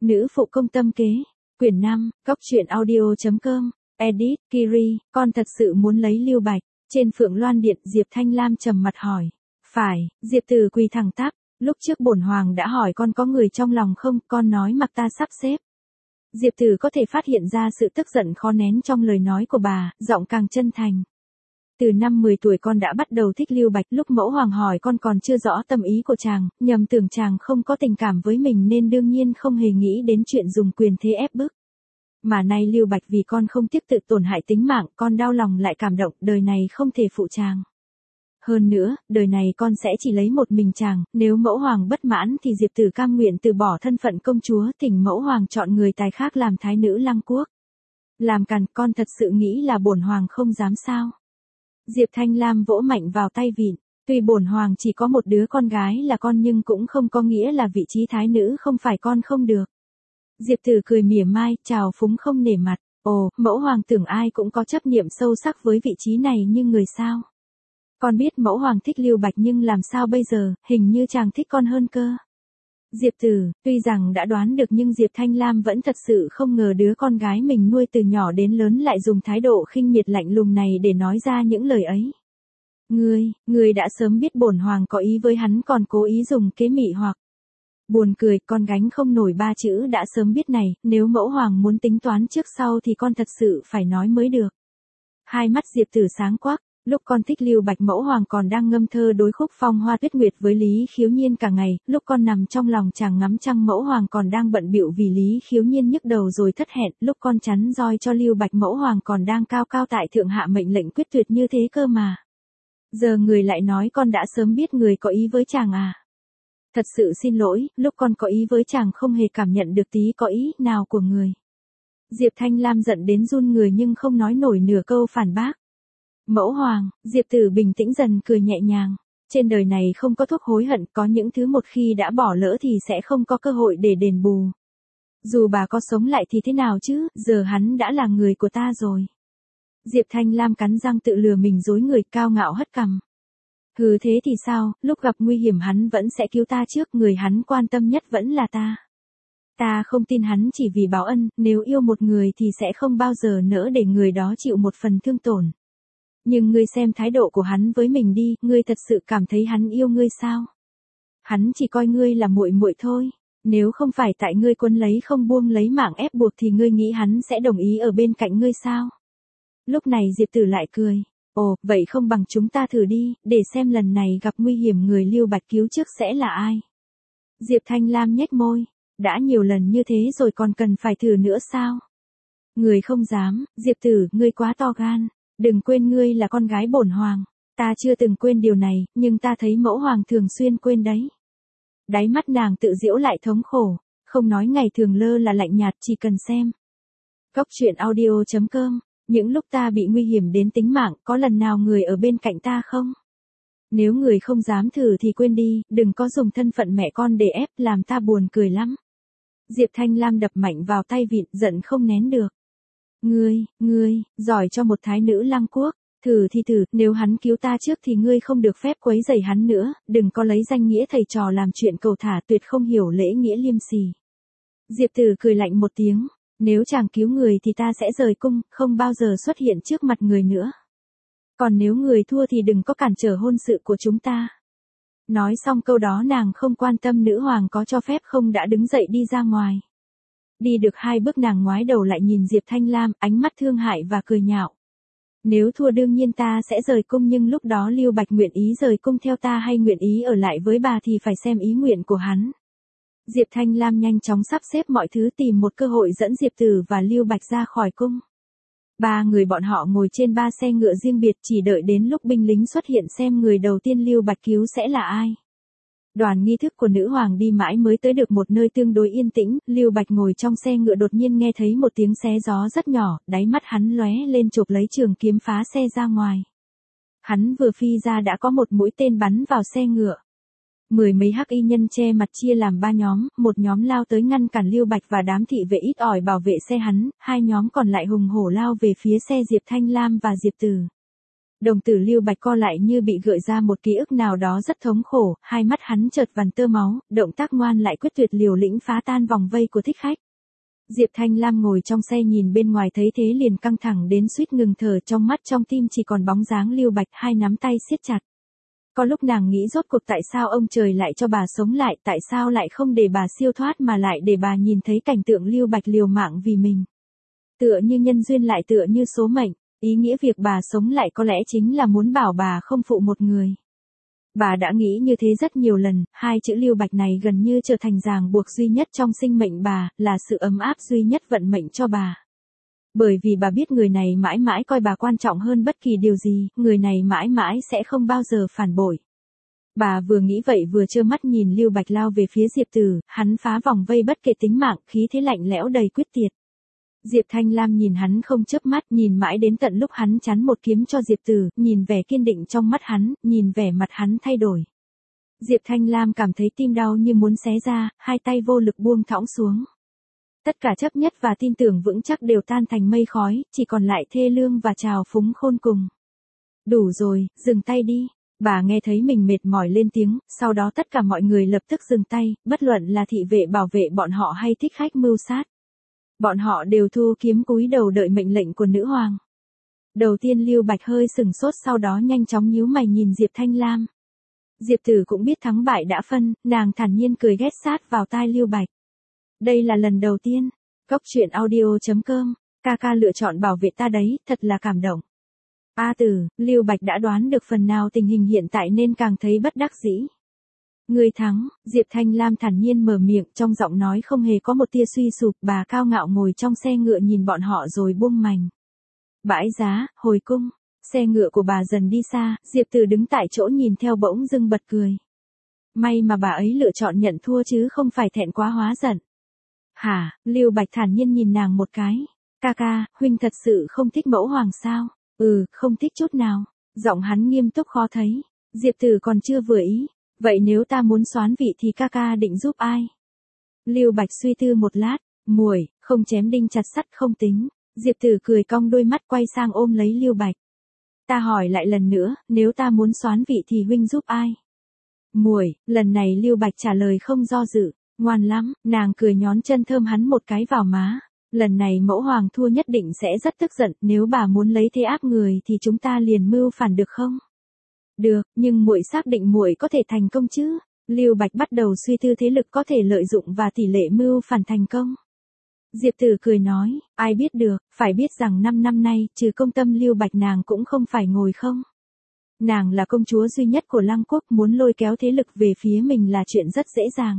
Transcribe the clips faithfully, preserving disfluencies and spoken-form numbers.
Nữ phụ công tâm kế. Quyển năm, Cốc truyện audio.com. Edit, Kiri, con thật sự muốn lấy Lưu Bạch. Trên Phượng Loan Điện, Diệp Thanh Lam trầm mặt hỏi. Phải, Diệp Từ quỳ thẳng tắp. Lúc trước bổn hoàng đã hỏi con có người trong lòng không, con nói mặc ta sắp xếp. Diệp Từ có thể phát hiện ra sự tức giận khó nén trong lời nói của bà, giọng càng chân thành. Từ năm mười tuổi con đã bắt đầu thích Lưu Bạch, lúc mẫu hoàng hỏi con còn chưa rõ tâm ý của chàng, nhầm tưởng chàng không có tình cảm với mình nên đương nhiên không hề nghĩ đến chuyện dùng quyền thế ép bức. Mà nay Lưu Bạch vì con không tiếc tự tổn hại tính mạng, con đau lòng lại cảm động, đời này không thể phụ chàng. Hơn nữa, đời này con sẽ chỉ lấy một mình chàng, nếu mẫu hoàng bất mãn thì Diệp Tử cam nguyện từ bỏ thân phận công chúa, thỉnh mẫu hoàng chọn người tài khác làm thái nữ Lăng Quốc. Làm càn, con thật sự nghĩ là bổn hoàng không dám sao? Diệp Thanh Lam vỗ mạnh vào tay vịn, tuy bổn hoàng chỉ có một đứa con gái là con nhưng cũng không có nghĩa là vị trí thái nữ không phải con không được. Diệp Tử cười mỉa mai, chào phúng không nể mặt, ồ, mẫu hoàng tưởng ai cũng có chấp niệm sâu sắc với vị trí này nhưng người sao? Con biết mẫu hoàng thích Lưu Bạch nhưng làm sao bây giờ, hình như chàng thích con hơn cơ. Diệp Tử, tuy rằng đã đoán được nhưng Diệp Thanh Lam vẫn thật sự không ngờ đứa con gái mình nuôi từ nhỏ đến lớn lại dùng thái độ khinh miệt lạnh lùng này để nói ra những lời ấy. Ngươi, ngươi đã sớm biết bổn hoàng có ý với hắn còn cố ý dùng kế mị hoặc. Buồn cười, con gánh không nổi ba chữ đã sớm biết này, nếu mẫu hoàng muốn tính toán trước sau thì con thật sự phải nói mới được. Hai mắt Diệp Tử sáng quắc. Lúc con thích Lưu Bạch mẫu hoàng còn đang ngâm thơ đối khúc phong hoa tuyết nguyệt với Lý Khiếu Nhiên cả ngày, lúc con nằm trong lòng chàng ngắm trăng mẫu hoàng còn đang bận bịu vì Lý Khiếu Nhiên nhức đầu rồi thất hẹn, lúc con chắn roi cho Lưu Bạch mẫu hoàng còn đang cao cao tại thượng hạ mệnh lệnh quyết tuyệt như thế cơ mà. Giờ người lại nói con đã sớm biết người có ý với chàng à. Thật sự xin lỗi, lúc con có ý với chàng không hề cảm nhận được tí có ý nào của người. Diệp Thanh Lam giận đến run người nhưng không nói nổi nửa câu phản bác. Mẫu hoàng, Diệp Tử bình tĩnh dần cười nhẹ nhàng. Trên đời này không có thuốc hối hận, có những thứ một khi đã bỏ lỡ thì sẽ không có cơ hội để đền bù. Dù bà có sống lại thì thế nào chứ, giờ hắn đã là người của ta rồi. Diệp Thanh Lam cắn răng tự lừa mình dối người cao ngạo hất cằm. Hừ thế thì sao, lúc gặp nguy hiểm hắn vẫn sẽ cứu ta trước, người hắn quan tâm nhất vẫn là ta. Ta không tin hắn chỉ vì báo ân, nếu yêu một người thì sẽ không bao giờ nỡ để người đó chịu một phần thương tổn. Nhưng ngươi xem thái độ của hắn với mình đi, ngươi thật sự cảm thấy hắn yêu ngươi sao? Hắn chỉ coi ngươi là muội muội thôi, nếu không phải tại ngươi quấn lấy không buông lấy mạng ép buộc thì ngươi nghĩ hắn sẽ đồng ý ở bên cạnh ngươi sao? Lúc này Diệp Tử lại cười, ồ, vậy không bằng chúng ta thử đi, để xem lần này gặp nguy hiểm người Lưu Bạch cứu trước sẽ là ai? Diệp Thanh Lam nhếch môi, đã nhiều lần như thế rồi còn cần phải thử nữa sao? Người không dám, Diệp Tử, ngươi quá to gan. Đừng quên ngươi là con gái bổn hoàng, ta chưa từng quên điều này, nhưng ta thấy mẫu hoàng thường xuyên quên đấy. Đáy mắt nàng tự giễu lại thống khổ, không nói ngày thường lơ là lạnh nhạt chỉ cần xem. Cốc truyện audio.com, những lúc ta bị nguy hiểm đến tính mạng, có lần nào người ở bên cạnh ta không? Nếu người không dám thử thì quên đi, đừng có dùng thân phận mẹ con để ép, làm ta buồn cười lắm. Diệp Thanh Lam đập mạnh vào tay vịn, giận không nén được. Ngươi, ngươi, giỏi cho một thái nữ Lăng Quốc, thử thì thử, nếu hắn cứu ta trước thì ngươi không được phép quấy rầy hắn nữa, đừng có lấy danh nghĩa thầy trò làm chuyện cầu thả, tuyệt không hiểu lễ nghĩa liêm sỉ. Diệp Tử cười lạnh một tiếng, nếu chàng cứu người thì ta sẽ rời cung, không bao giờ xuất hiện trước mặt người nữa. Còn nếu người thua thì đừng có cản trở hôn sự của chúng ta. Nói xong câu đó nàng không quan tâm nữ hoàng có cho phép không đã đứng dậy đi ra ngoài. Đi được hai bước nàng ngoái đầu lại nhìn Diệp Thanh Lam, ánh mắt thương hại và cười nhạo. Nếu thua đương nhiên ta sẽ rời cung nhưng lúc đó Lưu Bạch nguyện ý rời cung theo ta hay nguyện ý ở lại với bà thì phải xem ý nguyện của hắn. Diệp Thanh Lam nhanh chóng sắp xếp mọi thứ tìm một cơ hội dẫn Diệp Tử và Lưu Bạch ra khỏi cung. Ba người bọn họ ngồi trên ba xe ngựa riêng biệt chỉ đợi đến lúc binh lính xuất hiện xem người đầu tiên Lưu Bạch cứu sẽ là ai. Đoàn nghi thức của nữ hoàng đi mãi mới tới được một nơi tương đối yên tĩnh, Lưu Bạch ngồi trong xe ngựa đột nhiên nghe thấy một tiếng xé gió rất nhỏ, đáy mắt hắn lóe lên chộp lấy trường kiếm phá xe ra ngoài. Hắn vừa phi ra đã có một mũi tên bắn vào xe ngựa. Mười mấy hắc y nhân che mặt chia làm ba nhóm, một nhóm lao tới ngăn cản Lưu Bạch và đám thị vệ ít ỏi bảo vệ xe hắn, hai nhóm còn lại hùng hổ lao về phía xe Diệp Thanh Lam và Diệp Tử. Đồng tử Lưu Bạch co lại như bị gợi ra một ký ức nào đó rất thống khổ, hai mắt hắn chợt vằn tơ máu, động tác ngoan lại quyết tuyệt liều lĩnh phá tan vòng vây của thích khách. Diệp Thanh Lam ngồi trong xe nhìn bên ngoài thấy thế liền căng thẳng đến suýt ngừng thở, trong mắt trong tim chỉ còn bóng dáng Lưu Bạch, hai nắm tay siết chặt. Có lúc nàng nghĩ rốt cuộc tại sao ông trời lại cho bà sống lại, tại sao lại không để bà siêu thoát mà lại để bà nhìn thấy cảnh tượng Lưu Bạch liều mạng vì mình. Tựa như nhân duyên lại tựa như số mệnh, ý nghĩa việc bà sống lại có lẽ chính là muốn bảo bà không phụ một người. Bà đã nghĩ như thế rất nhiều lần, hai chữ Lưu Bạch này gần như trở thành ràng buộc duy nhất trong sinh mệnh bà, là sự ấm áp duy nhất vận mệnh cho bà. Bởi vì bà biết người này mãi mãi coi bà quan trọng hơn bất kỳ điều gì, người này mãi mãi sẽ không bao giờ phản bội. Bà vừa nghĩ vậy vừa trơ mắt nhìn Lưu Bạch lao về phía Diệp Tử, hắn phá vòng vây bất kể tính mạng, khí thế lạnh lẽo đầy quyết tuyệt. Diệp Thanh Lam nhìn hắn không chớp mắt, nhìn mãi đến tận lúc hắn chắn một kiếm cho Diệp Tử, nhìn vẻ kiên định trong mắt hắn, nhìn vẻ mặt hắn thay đổi. Diệp Thanh Lam cảm thấy tim đau như muốn xé ra, hai tay vô lực buông thõng xuống. Tất cả chấp nhất và tin tưởng vững chắc đều tan thành mây khói, chỉ còn lại thê lương và trào phúng khôn cùng. Đủ rồi, dừng tay đi. Bà nghe thấy mình mệt mỏi lên tiếng, sau đó tất cả mọi người lập tức dừng tay, bất luận là thị vệ bảo vệ bọn họ hay thích khách mưu sát. Bọn họ đều thu kiếm cúi đầu đợi mệnh lệnh của nữ hoàng. Đầu tiên Lưu Bạch hơi sừng sốt, sau đó nhanh chóng nhíu mày nhìn Diệp Thanh Lam. Diệp Tử cũng biết thắng bại đã phân, nàng thản nhiên cười ghét sát vào tai Lưu Bạch. Đây là lần đầu tiên. Cốc truyện audio chấm com, ca ca lựa chọn bảo vệ ta đấy, thật là cảm động. A Tử, Lưu Bạch đã đoán được phần nào tình hình hiện tại nên càng thấy bất đắc dĩ. Người thắng, Diệp Thanh Lam thản nhiên mở miệng, trong giọng nói không hề có một tia suy sụp, bà cao ngạo ngồi trong xe ngựa nhìn bọn họ rồi buông mành. Bãi giá, hồi cung, xe ngựa của bà dần đi xa, Diệp Tử đứng tại chỗ nhìn theo bỗng dưng bật cười. May mà bà ấy lựa chọn nhận thua chứ không phải thẹn quá hóa giận. Hả, Lưu Bạch thản nhiên nhìn nàng một cái. Ca ca, huynh thật sự không thích mẫu hoàng sao? Ừ, không thích chút nào. Giọng hắn nghiêm túc khó thấy. Diệp Tử còn chưa vừa ý. Vậy nếu ta muốn soán vị thì ca ca định giúp ai? Lưu Bạch suy tư một lát. Muội, không chém đinh chặt sắt không tính. Diệp Tử cười cong đôi mắt quay sang ôm lấy Lưu Bạch. Ta hỏi lại lần nữa, nếu ta muốn soán vị thì huynh giúp ai? Muội, lần này Lưu Bạch trả lời không do dự. Ngoan lắm, nàng cười nhón chân thơm hắn một cái vào má. Lần này mẫu hoàng thua nhất định sẽ rất tức giận, nếu bà muốn lấy thế áp người thì chúng ta liền mưu phản được không? Được, nhưng muội xác định muội có thể thành công chứ? Lưu Bạch bắt đầu suy tư thế lực có thể lợi dụng và tỷ lệ mưu phản thành công. Diệp Tử cười nói, ai biết được, phải biết rằng năm năm nay, trừ công tâm Lưu Bạch nàng cũng không phải ngồi không. Nàng là công chúa duy nhất của Lăng Quốc, muốn lôi kéo thế lực về phía mình là chuyện rất dễ dàng.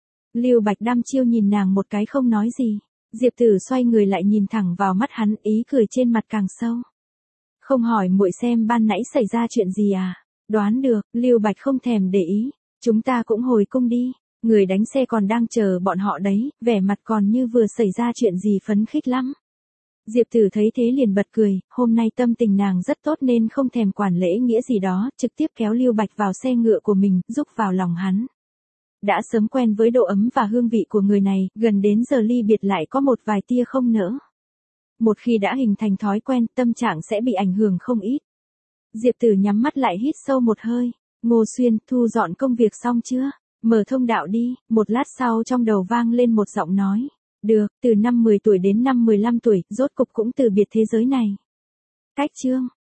Lưu Bạch đăm chiêu nhìn nàng một cái không nói gì. Diệp Tử xoay người lại nhìn thẳng vào mắt hắn, ý cười trên mặt càng sâu. Không hỏi muội xem ban nãy xảy ra chuyện gì à? Đoán được, Lưu Bạch không thèm để ý. Chúng ta cũng hồi cung đi. Người đánh xe còn đang chờ bọn họ đấy, vẻ mặt còn như vừa xảy ra chuyện gì phấn khích lắm. Diệp Tử thấy thế liền bật cười, hôm nay tâm tình nàng rất tốt nên không thèm quản lễ nghĩa gì đó, trực tiếp kéo Lưu Bạch vào xe ngựa của mình, giúp vào lòng hắn. Đã sớm quen với độ ấm và hương vị của người này, gần đến giờ ly biệt lại có một vài tia không nỡ. Một khi đã hình thành thói quen, tâm trạng sẽ bị ảnh hưởng không ít. Diệp Tử nhắm mắt lại hít sâu một hơi. Ngô Xuyên, thu dọn công việc xong chưa? Mở thông đạo đi. Một lát sau trong đầu vang lên một giọng nói. Được, từ năm mười tuổi đến năm mười lăm tuổi, rốt cục cũng từ biệt thế giới này. Cách chương.